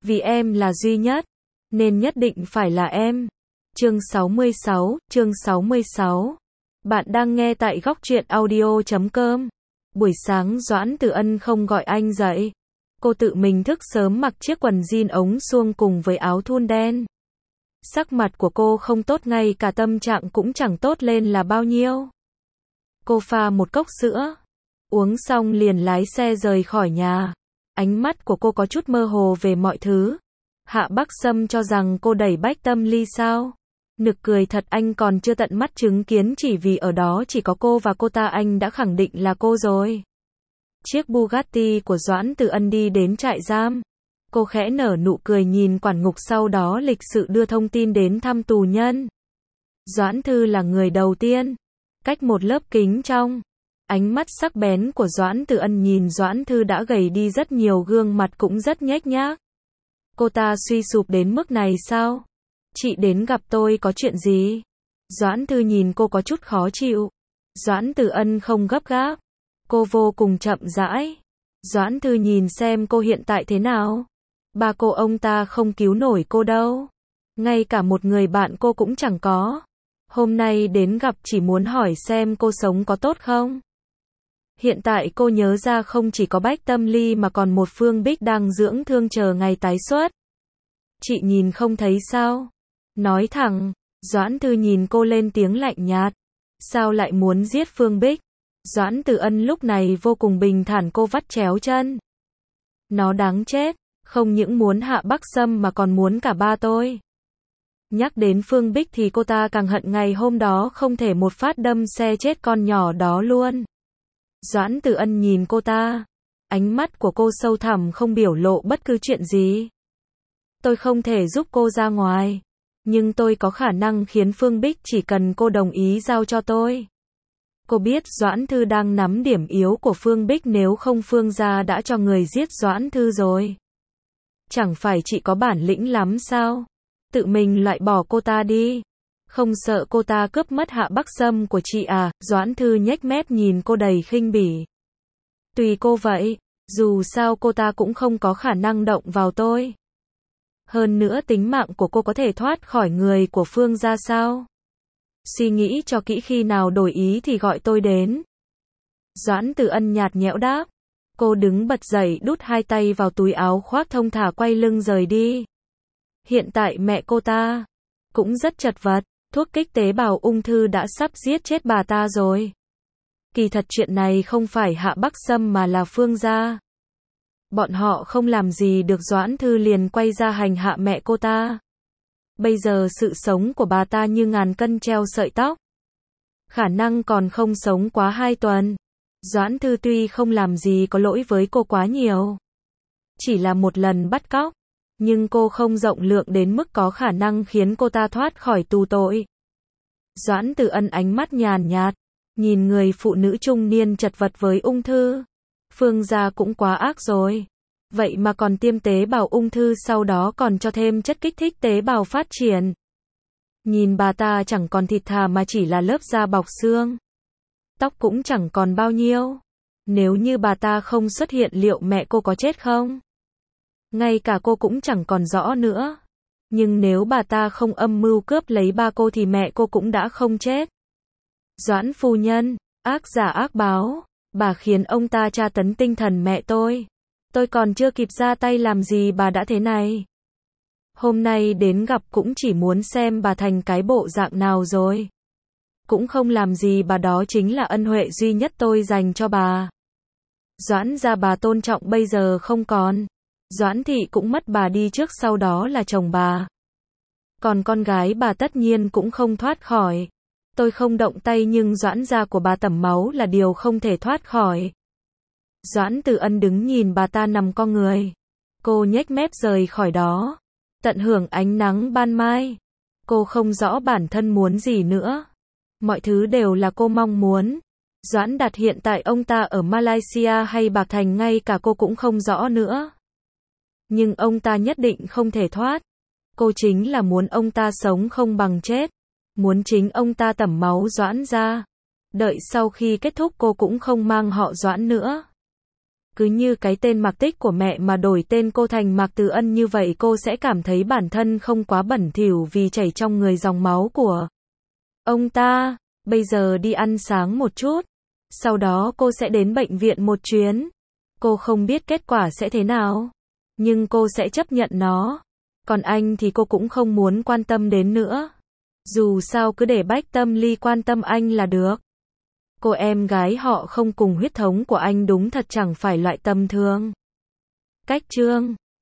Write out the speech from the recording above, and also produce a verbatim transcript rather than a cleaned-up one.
Vì em là duy nhất, nên nhất định phải là em. Chương sáu mươi sáu, chương sáu mươi sáu. Bạn đang nghe tại góc truyện audio chấm com. Buổi sáng Doãn Từ Ân không gọi anh dậy. Cô tự mình thức sớm mặc chiếc quần jean ống suông cùng với áo thun đen. Sắc mặt của cô không tốt, ngay cả tâm trạng cũng chẳng tốt lên là bao nhiêu. Cô pha một cốc sữa, uống xong liền lái xe rời khỏi nhà. Ánh mắt của cô có chút mơ hồ về mọi thứ. Hạ Bắc Sâm cho rằng cô đẩy Bách Tâm Ly sao? Nực cười thật, anh còn chưa tận mắt chứng kiến, chỉ vì ở đó chỉ có cô và cô ta anh đã khẳng định là cô rồi. Chiếc Bugatti của Doãn Từ Ân đi đến trại giam. Cô khẽ nở nụ cười nhìn quản ngục, sau đó lịch sự đưa thông tin đến thăm tù nhân. Doãn Thư là người đầu tiên. Cách một lớp kính trong, ánh mắt sắc bén của Doãn Từ Ân nhìn Doãn Thư đã gầy đi rất nhiều, gương mặt cũng rất nhếch nhác. Cô ta suy sụp đến mức này sao? Chị đến gặp tôi có chuyện gì? Doãn Thư nhìn cô có chút khó chịu. Doãn Từ Ân không gấp gáp. Cô vô cùng chậm rãi. Doãn Thư nhìn xem cô hiện tại thế nào. Ba cô ông ta không cứu nổi cô đâu. Ngay cả một người bạn cô cũng chẳng có. Hôm nay đến gặp chỉ muốn hỏi xem cô sống có tốt không. Hiện tại cô nhớ ra không chỉ có Bách Tâm Ly mà còn một Phương Bích đang dưỡng thương chờ ngày tái xuất. Chị nhìn không thấy sao? Nói thẳng. Doãn Thư nhìn cô lên tiếng lạnh nhạt. Sao lại muốn giết Phương Bích? Doãn Từ Ân lúc này vô cùng bình thản, cô vắt chéo chân. Nó đáng chết, không những muốn Hạ Bắc Sâm mà còn muốn cả ba tôi. Nhắc đến Phương Bích thì cô ta càng hận ngày hôm đó không thể một phát đâm xe chết con nhỏ đó luôn. Doãn Từ Ân nhìn cô ta. Ánh mắt của cô sâu thẳm, không biểu lộ bất cứ chuyện gì. Tôi không thể giúp cô ra ngoài, nhưng tôi có khả năng khiến Phương Bích, chỉ cần cô đồng ý giao cho tôi. Cô biết Doãn Thư đang nắm điểm yếu của Phương Bích, nếu không Phương gia đã cho người giết Doãn Thư rồi. Chẳng phải chị có bản lĩnh lắm sao? Tự mình loại bỏ cô ta đi. Không sợ cô ta cướp mất Hạ Bắc Sâm của chị à? Doãn Thư nhếch mép nhìn cô đầy khinh bỉ. Tùy cô vậy, dù sao cô ta cũng không có khả năng động vào tôi. Hơn nữa tính mạng của cô có thể thoát khỏi người của Phương gia sao? Suy nghĩ cho kỹ, khi nào đổi ý thì gọi tôi đến. Doãn Từ Ân nhạt nhẽo đáp. Cô đứng bật dậy, đút hai tay vào túi áo khoác, thông thả quay lưng rời đi. Hiện tại mẹ cô ta cũng rất chật vật. Thuốc kích tế bào ung thư đã sắp giết chết bà ta rồi. Kỳ thật chuyện này không phải Hạ Bắc Sâm mà là Phương gia. Bọn họ không làm gì được Doãn Thư liền quay ra hành hạ mẹ cô ta. Bây giờ sự sống của bà ta như ngàn cân treo sợi tóc. Khả năng còn không sống quá hai tuần. Doãn Thư tuy không làm gì có lỗi với cô quá nhiều, chỉ là một lần bắt cóc, nhưng cô không rộng lượng đến mức có khả năng khiến cô ta thoát khỏi tù tội. Doãn Từ Ân ánh mắt nhàn nhạt, nhìn người phụ nữ trung niên chật vật với ung thư. Phương gia cũng quá ác rồi. Vậy mà còn tiêm tế bào ung thư, sau đó còn cho thêm chất kích thích tế bào phát triển. Nhìn bà ta chẳng còn thịt thà mà chỉ là lớp da bọc xương. Tóc cũng chẳng còn bao nhiêu. Nếu như bà ta không xuất hiện, liệu mẹ cô có chết không? Ngay cả cô cũng chẳng còn rõ nữa. Nhưng nếu bà ta không âm mưu cướp lấy ba cô thì mẹ cô cũng đã không chết. Doãn phu nhân, ác giả ác báo. Bà khiến ông ta tra tấn tinh thần mẹ tôi. Tôi còn chưa kịp ra tay làm gì bà đã thế này. Hôm nay đến gặp cũng chỉ muốn xem bà thành cái bộ dạng nào rồi. Cũng không làm gì bà, đó chính là ân huệ duy nhất tôi dành cho bà. Doãn gia bà tôn trọng bây giờ không còn. Doãn thị cũng mất bà đi trước, sau đó là chồng bà. Còn con gái bà tất nhiên cũng không thoát khỏi. Tôi không động tay, nhưng Doãn gia của bà tẩm máu là điều không thể thoát khỏi. Doãn Từ Ân đứng nhìn bà ta nằm co người. Cô nhếch mép rời khỏi đó. Tận hưởng ánh nắng ban mai. Cô không rõ bản thân muốn gì nữa. Mọi thứ đều là cô mong muốn. Doãn Đạt hiện tại ông ta ở Malaysia hay Bạc Thành ngay cả cô cũng không rõ nữa. Nhưng ông ta nhất định không thể thoát. Cô chính là muốn ông ta sống không bằng chết. Muốn chính ông ta tẩm máu Doãn gia. Đợi sau khi kết thúc cô cũng không mang họ Doãn nữa. Cứ như cái tên Mạc Tích của mẹ mà đổi tên cô thành Mạc Từ Ân như vậy cô sẽ cảm thấy bản thân không quá bẩn thỉu vì chảy trong người dòng máu của ông ta. Bây giờ đi ăn sáng một chút. Sau đó cô sẽ đến bệnh viện một chuyến. Cô không biết kết quả sẽ thế nào. Nhưng cô sẽ chấp nhận nó. Còn anh thì cô cũng không muốn quan tâm đến nữa. Dù sao cứ để Bách Tâm Ly quan tâm anh là được. Cô em gái họ không cùng huyết thống của anh đúng thật chẳng phải loại tầm thường. Cách chương